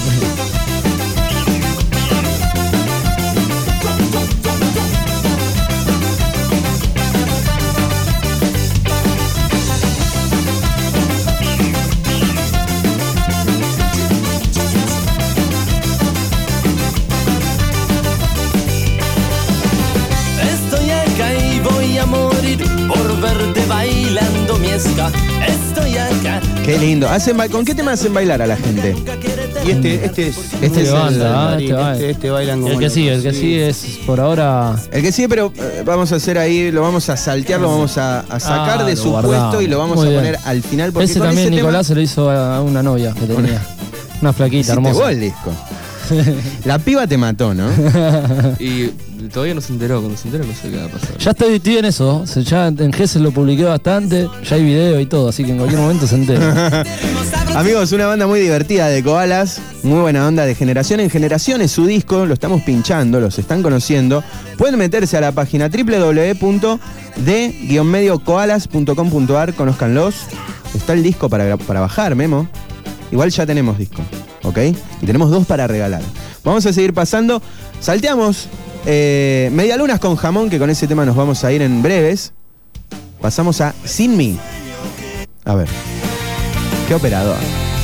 Estoy acá y voy a morir por verte bailando mi ska. Estoy acá. Qué lindo. Hacen ba- ¿Con qué tema hacen bailar a la gente? Y este, este es. Este es el- banda, ah, Marín, este va. este, este bailan como. El que locos, sigue, el que sí. sigue es por ahora. El que sigue, pero eh, vamos a hacer ahí, lo vamos a saltear, lo vamos a, a sacar Ah, de lo su guardamos. puesto y lo vamos Muy a bien. poner al final. Porque Ese con también ese Nicolás se lo hizo a una novia que tenía. Una flaquita, tema, hiciste hermosa. vos el disco. La piba te mató, ¿no? Y todavía no se enteró. Cuando se entere no sé qué va a pasar. Ya estoy, estoy en eso. Se- Ya en Gesell lo publiqué bastante. Ya hay video y todo, así que en cualquier momento se entera. Amigos, una banda muy divertida de Koalas, muy buena onda, de generación en generación es su disco, lo estamos pinchando, los están conociendo. Pueden meterse a la página doble u doble u doble u punto de guion medio koalas punto com punto a r, conózcanlos. Está el disco para, para bajar, Memo. Igual ya tenemos disco, ¿ok? Y tenemos dos para regalar. Vamos a seguir pasando. Salteamos eh, Medialunas con Jamón, que con ese tema nos vamos a ir en breves. Pasamos a Sin Mí. A ver. Qué operador.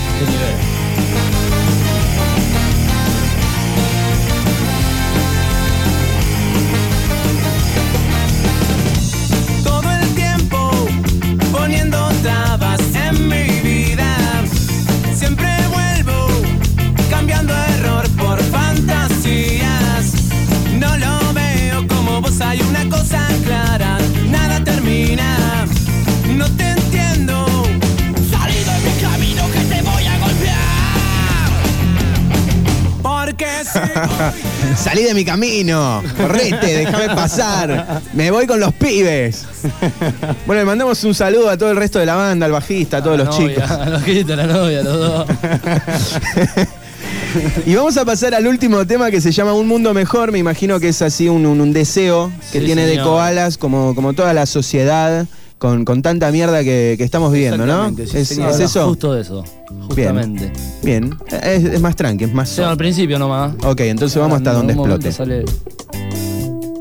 Todo el tiempo poniendo trabas en mi vida. Siempre vuelvo cambiando error por fantasías. No lo veo como vos, hay una cosa clara, nada termina. No te entiendo. Salí de mi camino que te voy a golpear. Porque si Salí de mi camino, correte, déjame pasar. Me voy con los pibes. Bueno, le mandamos un saludo a todo el resto de la banda, al bajista, a todos los Novia, chicos. A los quitos, la novia, los dos. Y vamos a pasar al último tema que se llama Un Mundo Mejor. Me imagino que es así un, un- un deseo que Sí, tiene de señor. Koalas, como, como toda la sociedad con, con tanta mierda que, que estamos viviendo, ¿no? Exactamente, sí, ¿Es, señor. es eso? Justo eso, justamente. Bien, es, es más tranqui, es más O sea, soft. al principio nomás. Ok, entonces vamos hasta En donde algún explote. momento sale-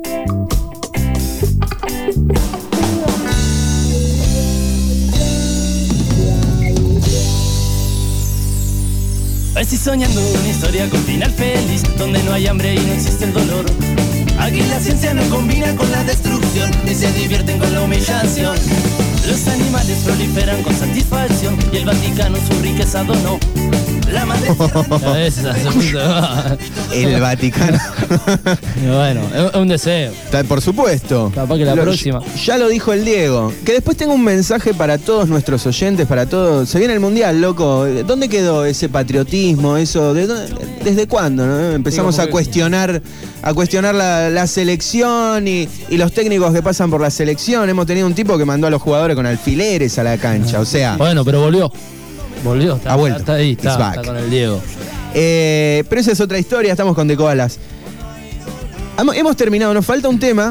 Estoy soñando una historia con final feliz, donde no hay hambre y no existe el dolor. Aquí la ciencia no combina con la destrucción, ni se divierten con la humillación. Los animales proliferan con satisfacción, y el Vaticano su riqueza donó. La madre A veces se puso- El Vaticano. Y bueno, es es un deseo. Está- Por supuesto. Capaz que la Lo- próxima. Ya lo dijo el Diego. Que después tengo un mensaje para todos nuestros oyentes, para todos. Se viene el Mundial, loco. ¿Dónde quedó ese patriotismo? Eso, ¿de dónde- ¿Desde cuándo? no? Empezamos Digo, a porque- cuestionar, a cuestionar la, la selección y, y los técnicos que pasan por la selección. Hemos tenido un tipo que mandó a los jugadores con alfileres a la cancha. O sea, Bueno, pero volvió. Volvió, está, Ha vuelto. está ahí, It's está, back. está con el Diego. Eh, pero esa es otra historia, estamos con De Koalas. Hemos, hemos terminado, nos falta un tema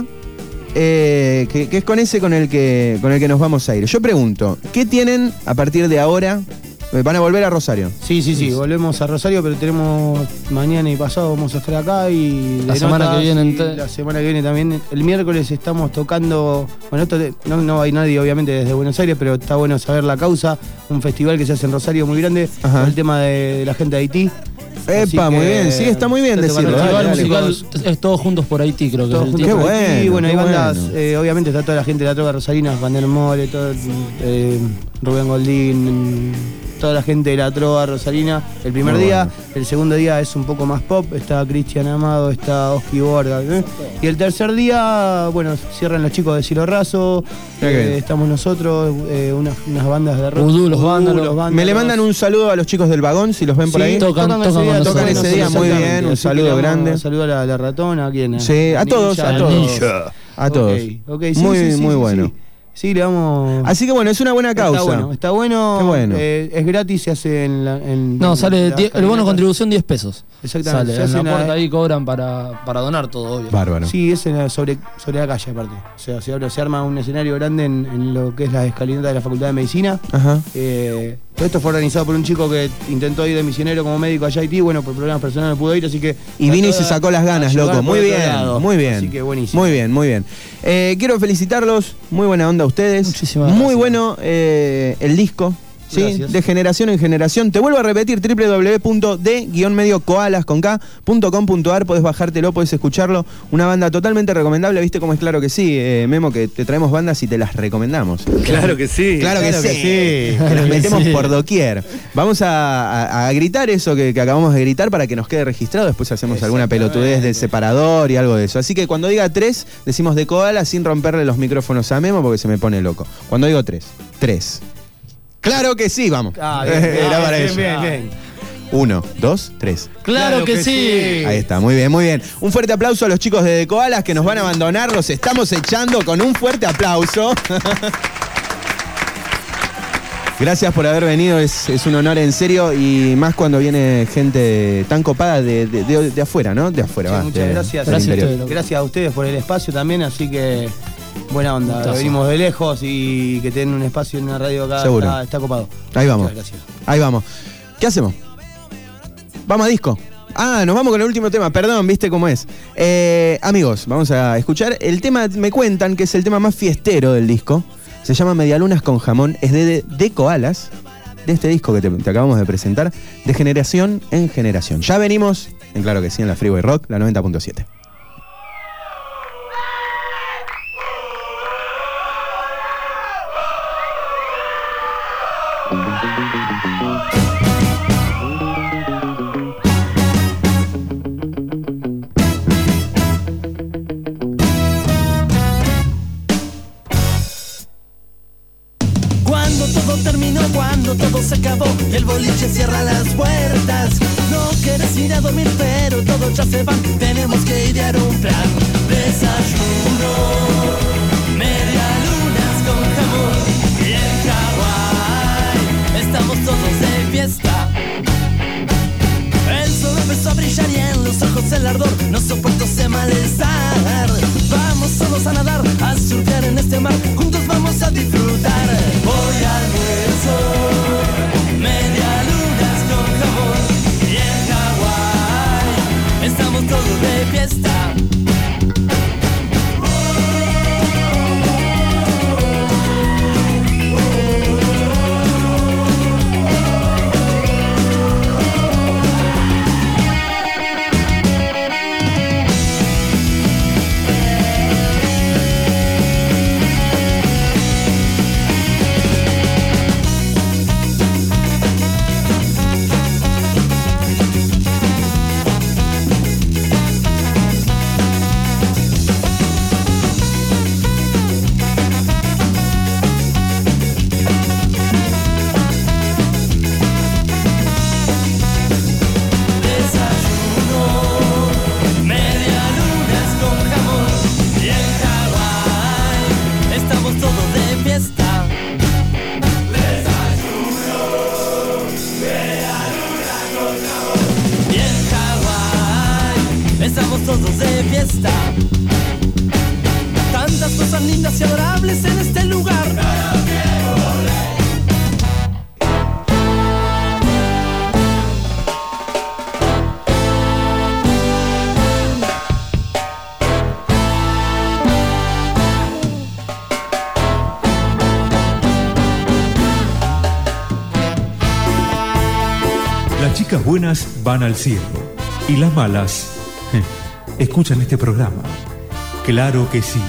eh, que, que es con ese con el que, con el que nos vamos a ir. Yo pregunto, ¿qué tienen a partir de ahora? Van a volver a Rosario. Sí, sí, sí, volvemos a Rosario, pero tenemos mañana y pasado vamos a estar acá y La de semana que viene y ente- la semana que viene también. El miércoles estamos tocando, bueno, esto de- no, no hay nadie obviamente desde Buenos Aires, pero está bueno saber la causa, un festival que se hace en Rosario muy grande, Ajá. con el tema de, de la gente de Haití. Así Epa, muy que- bien, sí, está muy bien está decirlo. tocando dale, El dale. festival musical es todos juntos por Haití, creo que Todos es el juntos Qué título. por Haití, bueno, bueno, qué hay bandas, bueno. eh, obviamente está toda la gente de la Tropa Rosarina, Vander More, todo, eh, Rubén Goldín, toda la gente de la Trova Rosarina. El primer Muy día, bueno. el segundo día es un poco más pop, está Cristian Amado, está Oski Borga. ¿eh? Y el tercer día, bueno, cierran los chicos de Cielo Raso, Mira qué eh, bien. estamos nosotros, eh, unas, unas bandas de rock. Vudú, Los Vándalos. Me le mandan un saludo a los chicos del vagón, si los ven por Sí, ahí. Tocan- tocan, tocan ese día, con tocan nosotros, ese día, muy exactamente. bien, un Así que saludo le damos grande. Un saludo a la, la ratona, ¿a quién? es? Sí, a todos, a Ninja, todos. Ninja. A todos. Ok, ok, sí, muy, sí, sí, muy sí, bueno. sí. Sí, le damos. Así que bueno, es una buena causa. Está bueno, está bueno. Qué bueno. eh, es gratis, se hace en la. En, No, en sale la die- el bono caminata. contribución diez pesos. Exactamente, Sale, se en hace la en la- puerta ahí cobran para, para donar todo, obvio. Bárbaro. Sí, es en la- sobre, sobre la calle, aparte. O sea, se, abre- se arma un escenario grande en, en lo que es la escalinata de la Facultad de Medicina. Ajá. Eh, todo esto fue organizado por un chico que intentó ir de misionero como médico allá a Haití. Bueno, por problemas personales no pudo ir, así que. Y vino y se trató de sacó las ganas, ayudar loco. por Muy otro bien, lado. muy bien. Así que buenísimo. Muy bien, muy bien. Eh, quiero felicitarlos. Muy buena onda a ustedes. Muchísimas Muy gracias. bueno eh, el disco. ¿Sí? Gracias. De generación en generación. Te vuelvo a repetir, w w w punto de guión medio koalas con K punto com punto ar. Podés bajártelo, podés escucharlo. Una banda totalmente recomendable. ¿Viste cómo es? Claro que sí, eh, Memo, que te traemos bandas y te las recomendamos. Claro que sí. Claro que Claro sí. que sí. Que las metemos Sí. por doquier. Vamos a, a- a gritar eso que, que acabamos de gritar para que nos quede registrado. Después hacemos alguna pelotudez del separador y algo de eso. Así que cuando diga tres, decimos de koala sin romperle los micrófonos a Memo porque se me pone loco. Cuando digo tres, tres. Claro que sí, vamos. Ah, bien, bien, Era para bien, eso. bien, bien. Uno, dos, tres. Claro, que, sí. Ahí está, muy bien, muy bien. Un fuerte aplauso a los chicos de De Koalas que nos van a abandonar. Los estamos echando con un fuerte aplauso. Gracias por haber venido, es, es un honor en serio y más cuando viene gente tan copada de, de, de- de afuera, ¿no? De afuera, Sí, va. muchas de- gracias. del Gracias a interior. ustedes. Gracias a ustedes por el espacio también, así que buena onda. Gustazo. Venimos de lejos y que tienen un espacio en una radio acá Seguro. está, está copado. Ahí vamos. Muchas gracias. Ahí vamos. ¿Qué hacemos? Vamos a disco. Ah, nos vamos con el último tema. Perdón, viste cómo es. Eh, amigos, vamos a escuchar. El tema, me cuentan que es el tema más fiestero del disco. Se llama Medialunas con jamón. Es de, de, de Koalas. De este disco que te, te acabamos de presentar. De generación en generación. Ya venimos, en Claro que sí, en la Freeway Rock, la noventa punto siete. Cuando todo terminó, cuando todo se acabó y el boliche cierra las puertas. No quieres ir a dormir, pero todos ya se van. Tenemos que idear un plan. Desayuno, medialunas con jamón. Y en Hawái estamos todos de fiesta. El sol empezó a brillar y en los ojos el ardor. No soporto ese malestar. Vamos todos a nadar, a surfear en este mar. Juntos vamos a disfrutar. chicas buenas van al cielo y las malas eh, escuchan este programa. Claro que sí.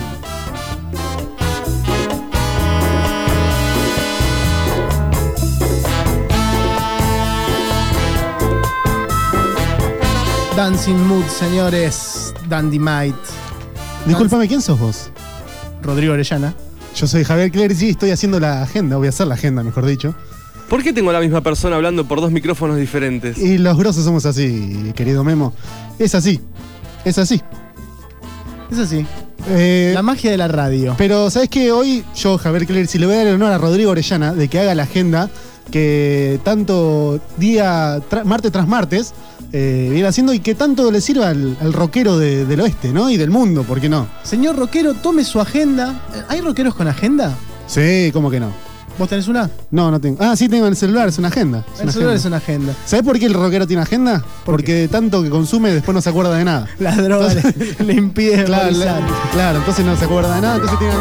Dancing Mood, señores. Dandy Might. Discúlpame, ¿quién sos vos? Rodrigo Orellana. Yo soy Javier Clergy, estoy haciendo la agenda, voy a hacer la agenda, mejor dicho. ¿Por qué tengo a la misma persona hablando por dos micrófonos diferentes? Y los grosos somos así, querido Memo. Es así, es así. Es así. Eh, La magia de la radio. Pero, ¿sabes qué? Hoy yo, Javier Clergy, le voy a dar el honor a Rodrigo Orellana de que haga la agenda que tanto día, tra- martes tras martes, eh, viene haciendo y que tanto le sirva al, al rockero de- del oeste, ¿no? Y del mundo, ¿por qué no? Señor rockero, tome su agenda. ¿Hay rockeros con agenda? Sí, ¿cómo que no? ¿Vos tenés una? No, no tengo. Ah, sí, tengo en el celular, es una agenda. Es El una celular agenda. es una agenda. ¿Sabés por qué el rockero tiene agenda? ¿Por Porque de tanto que consume después no se acuerda de nada. La droga le, le impide Claro, memorizar. la- claro, entonces no se acuerda de nada, entonces tiene que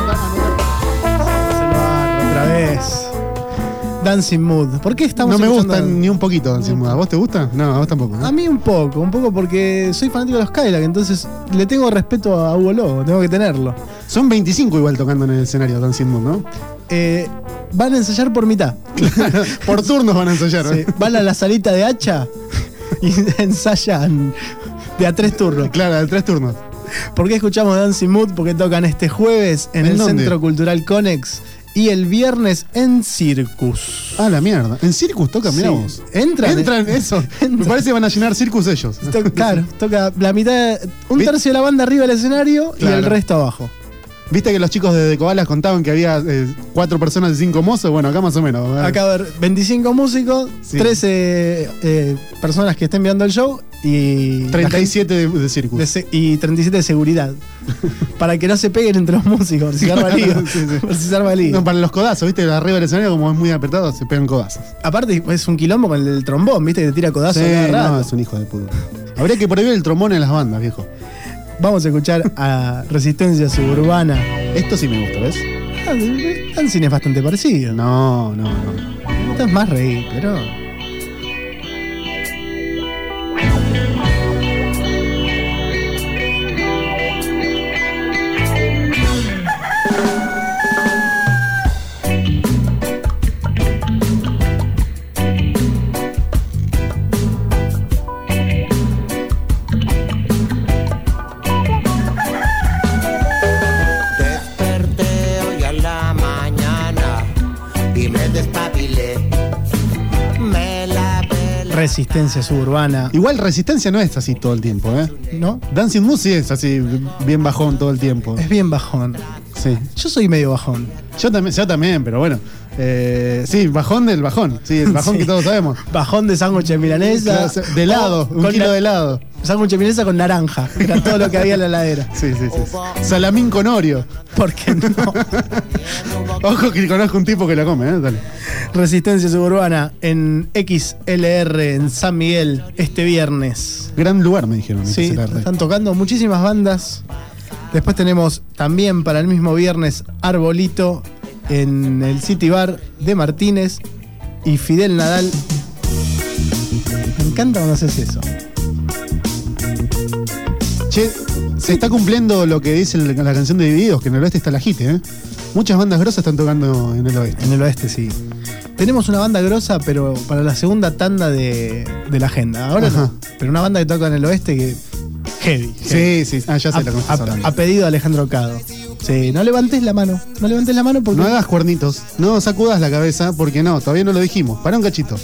Celular, otra vez. Dancing Mood. ¿Por qué estamos No me escuchando- gustan ni un poquito Dancing Mood. ¿A vos te gusta? No, a vos tampoco, ¿no? A mí un poco, un poco porque soy fanático de los Cadillac, entonces le tengo respeto a Hugo Lobo, tengo que tenerlo. Son veinticinco igual tocando en el escenario Dancing Mood, ¿no? Eh, van a ensayar por mitad. Por turnos van a ensayar, Sí, ¿eh? van a la salita de hacha y ensayan de a tres turnos. Claro, de tres turnos. ¿Por qué escuchamos Dancing Mood? Porque tocan este jueves en, ¿En el dónde? Centro Cultural Conex y el viernes en Circus. Ah, la mierda. En Circus toca, mirá Sí. vos. Entran. Entran, eso. Me parece que van a llenar Circus ellos. To- claro, toca la mitad, un ¿Vi- tercio de la banda arriba del escenario y Claro. el resto abajo. ¿Viste que los chicos de Decobalas contaban que había eh, cuatro personas y cinco mozos? Bueno, acá más o menos. ¿verdad? Acá va a haber veinticinco músicos, Sí. trece eh, personas que estén viendo el show y treinta y siete de, de Circus. de se- y treinta y siete de seguridad. Para que no se peguen entre los músicos, por si se arma lío. Sí, sí. Por si se arma lío. No, para los codazos, ¿viste? Arriba del escenario, como es muy apretado, se pegan codazos. Aparte, es un quilombo con el trombón, ¿viste? Que te tira codazo Sí, cada rato. no, es un hijo de puta. Habría que prohibir el trombón en las bandas, viejo. Vamos a escuchar a Resistencia Suburbana. Esto sí me gusta, ¿ves? Ah, Dancing es bastante parecido. No, no, no. Esto es más reír, pero. Desperté hoy a la mañana y me despabilé. Me lavé la Resistencia Suburbana. Igual Resistencia no es así todo el tiempo, ¿eh? ¿No? Dancing Mood sí es así, bien bajón todo el tiempo. Es bien bajón. Sí. Yo soy medio bajón. Yo también, yo también, pero bueno. Eh, sí, bajón del bajón. Sí, el bajón Sí. que todos sabemos. Bajón de sándwich de milanesa. Claro, de helado, un Con kilo na- de helado. Sándwich de milanesa con naranja. Era todo lo que había en la heladera. Sí, sí, sí. Salamín con Oreo. ¿Por qué no? Ojo que conozco un tipo que lo come, ¿eh? Dale. Resistencia Suburbana en X L R en San Miguel este viernes. Gran lugar, me dijeron. Sí, X L R. están tocando muchísimas bandas. Después tenemos también para el mismo viernes Arbolito en el City Bar de Martínez y Fidel Nadal. Me encanta cuando haces eso. Che, se está cumpliendo lo que dice la la canción de Divididos, que en el oeste está la jite, ¿eh? Muchas bandas grosas están tocando en el oeste. En el oeste, sí. Tenemos una banda grosa, pero para la segunda tanda de, de la agenda. Ahora Ajá. no. Pero una banda que toca en el oeste que. Heavy. heavy. Sí, sí. Ah, ya sé A, lo que me estás a- hablando. a pedido de Alejandro Cado. Sí, no levantes la mano. No levantes la mano porque. No hagas cuernitos. No sacudas la cabeza, porque no, todavía no lo dijimos. Para un cachito.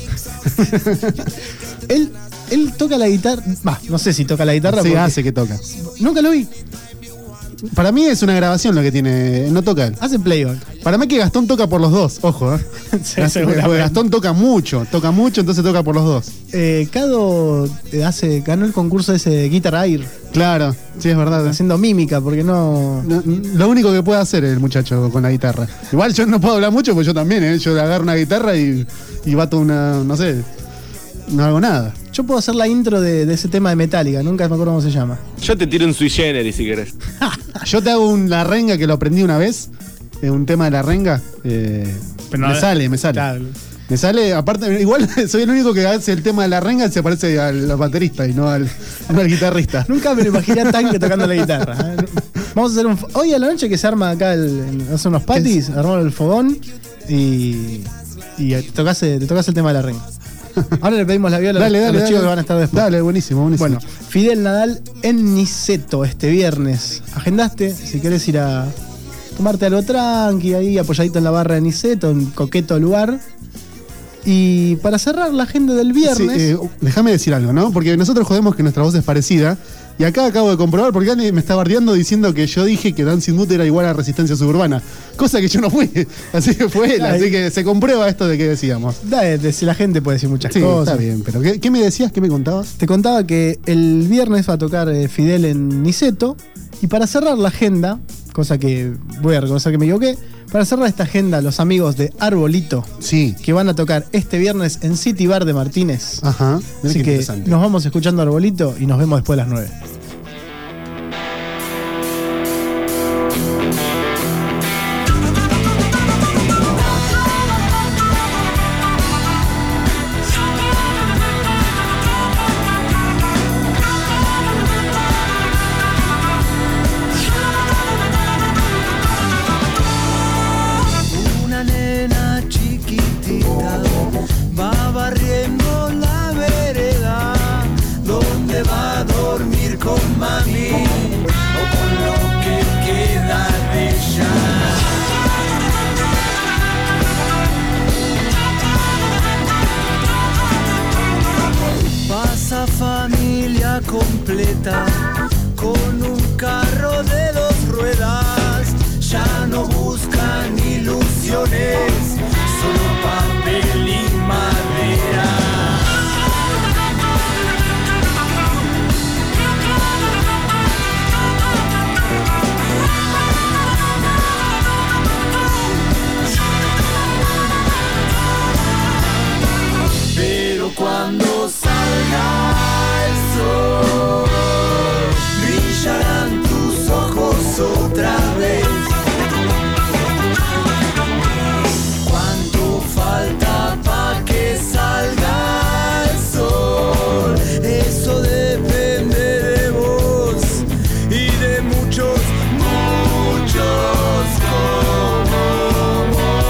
Él, él toca la guitarra. Va, no sé si toca la guitarra. Sí, porque hace que toca. Nunca lo vi. Para mí es una grabación lo que tiene. No toca él. Hace playback. Para mí que Gastón toca por los dos, ojo, ¿eh? Sí, Gastón, seguramente. porque Gastón toca mucho, toca mucho, entonces toca por los dos. Eh, Cado eh, hace, ganó el concurso ese de Guitar Air, Claro, sí, es verdad. ¿eh? haciendo mímica, porque no. No, lo único que puede hacer el muchacho con la guitarra. Igual yo no puedo hablar mucho, porque yo también, ¿eh? Yo agarro una guitarra y, y bato una, no sé, no hago nada. Yo puedo hacer la intro de, de ese tema de Metallica, nunca me acuerdo cómo se llama. Yo te tiro un sui generis si querés. Yo te hago una renga que lo aprendí una vez, eh, un tema de la renga, eh, Pero no- me sale, me sale. Claro. Me sale, aparte, igual soy el único que hace el tema de la renga y se parece al, al baterista y no al, no al guitarrista. Nunca me lo imaginé a Tanque tocando la guitarra. ¿eh? Vamos a hacer un. Hoy a la noche que se arma acá, el, hace unos patis, armamos el fogón y. Y te tocas, te tocas el tema de la renga. Ahora le pedimos la viola dale, a dale, los dale, chicos dale. que van a estar después. Dale, buenísimo, buenísimo. Bueno, Fidel Nadal en Niceto este viernes. Agendaste, si querés ir a tomarte algo tranqui, ahí apoyadito en la barra de Niceto, un coqueto lugar. Y para cerrar la agenda del viernes. Sí, eh, déjame decir algo, ¿no? Porque nosotros jodemos que nuestra voz es parecida. Y acá acabo de comprobar, porque Ani me está bardeando diciendo que yo dije que Dancing Mood era igual a Resistencia Suburbana. Cosa que yo no fui. Así que fue él. Así que se comprueba esto de que decíamos. Dale, de, si la gente puede decir muchas sí, cosas. Está bien, pero ¿qué, ¿qué me decías? ¿Qué me contabas? Te contaba que el viernes va a tocar eh, Fidel en Niceto. Y para cerrar la agenda, cosa que voy a reconocer que me equivoqué, para cerrar esta agenda, los amigos de Arbolito, sí, que van a tocar este viernes en City Bar de Martínez. Ajá. Así que nos vamos escuchando Arbolito y nos vemos después de las nueve. Familia completa con un carro de dos ruedas, ya no buscan ilusiones, solo papel y madera. Pero cuando salga el sol, brillarán tus ojos otra vez. ¿Cuánto falta pa' que salga el sol? Eso depende de vos y de muchos, muchos como vos.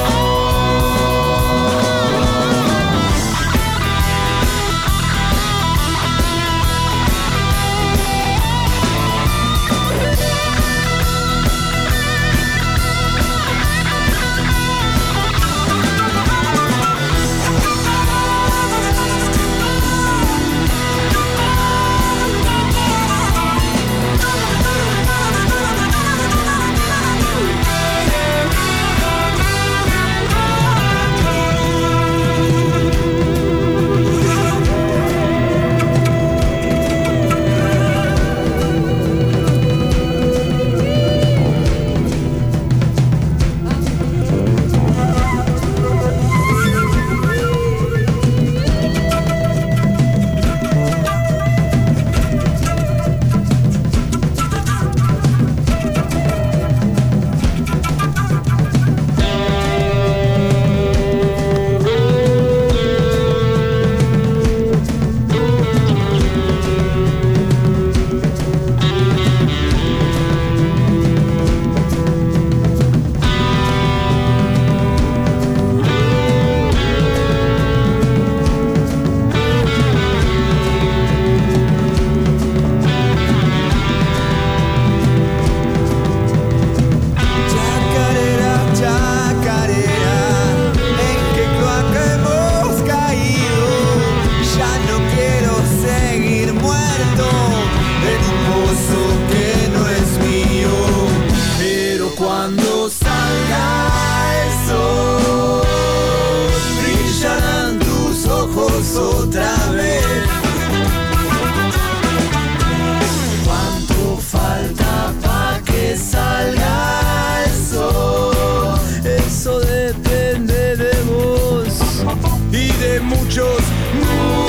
muchos, muchos.